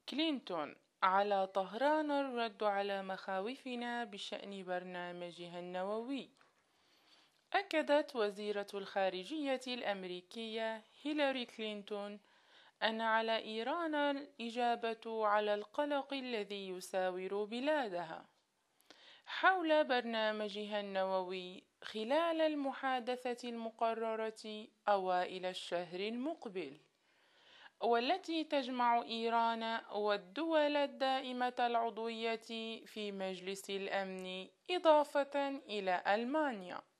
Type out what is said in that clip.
كلينتون: على طهران الرد على مخاوفنا بشأن برنامجها النووي. أكدت وزيرة الخارجية الأمريكية هيلاري كلينتون أن على إيران الإجابة على القلق الذي يساور بلادها حول برنامجها النووي خلال المحادثة المقررة أوائل الشهر المقبل، والتي تجمع إيران والدول الدائمة العضوية في مجلس الأمن إضافة إلى ألمانيا.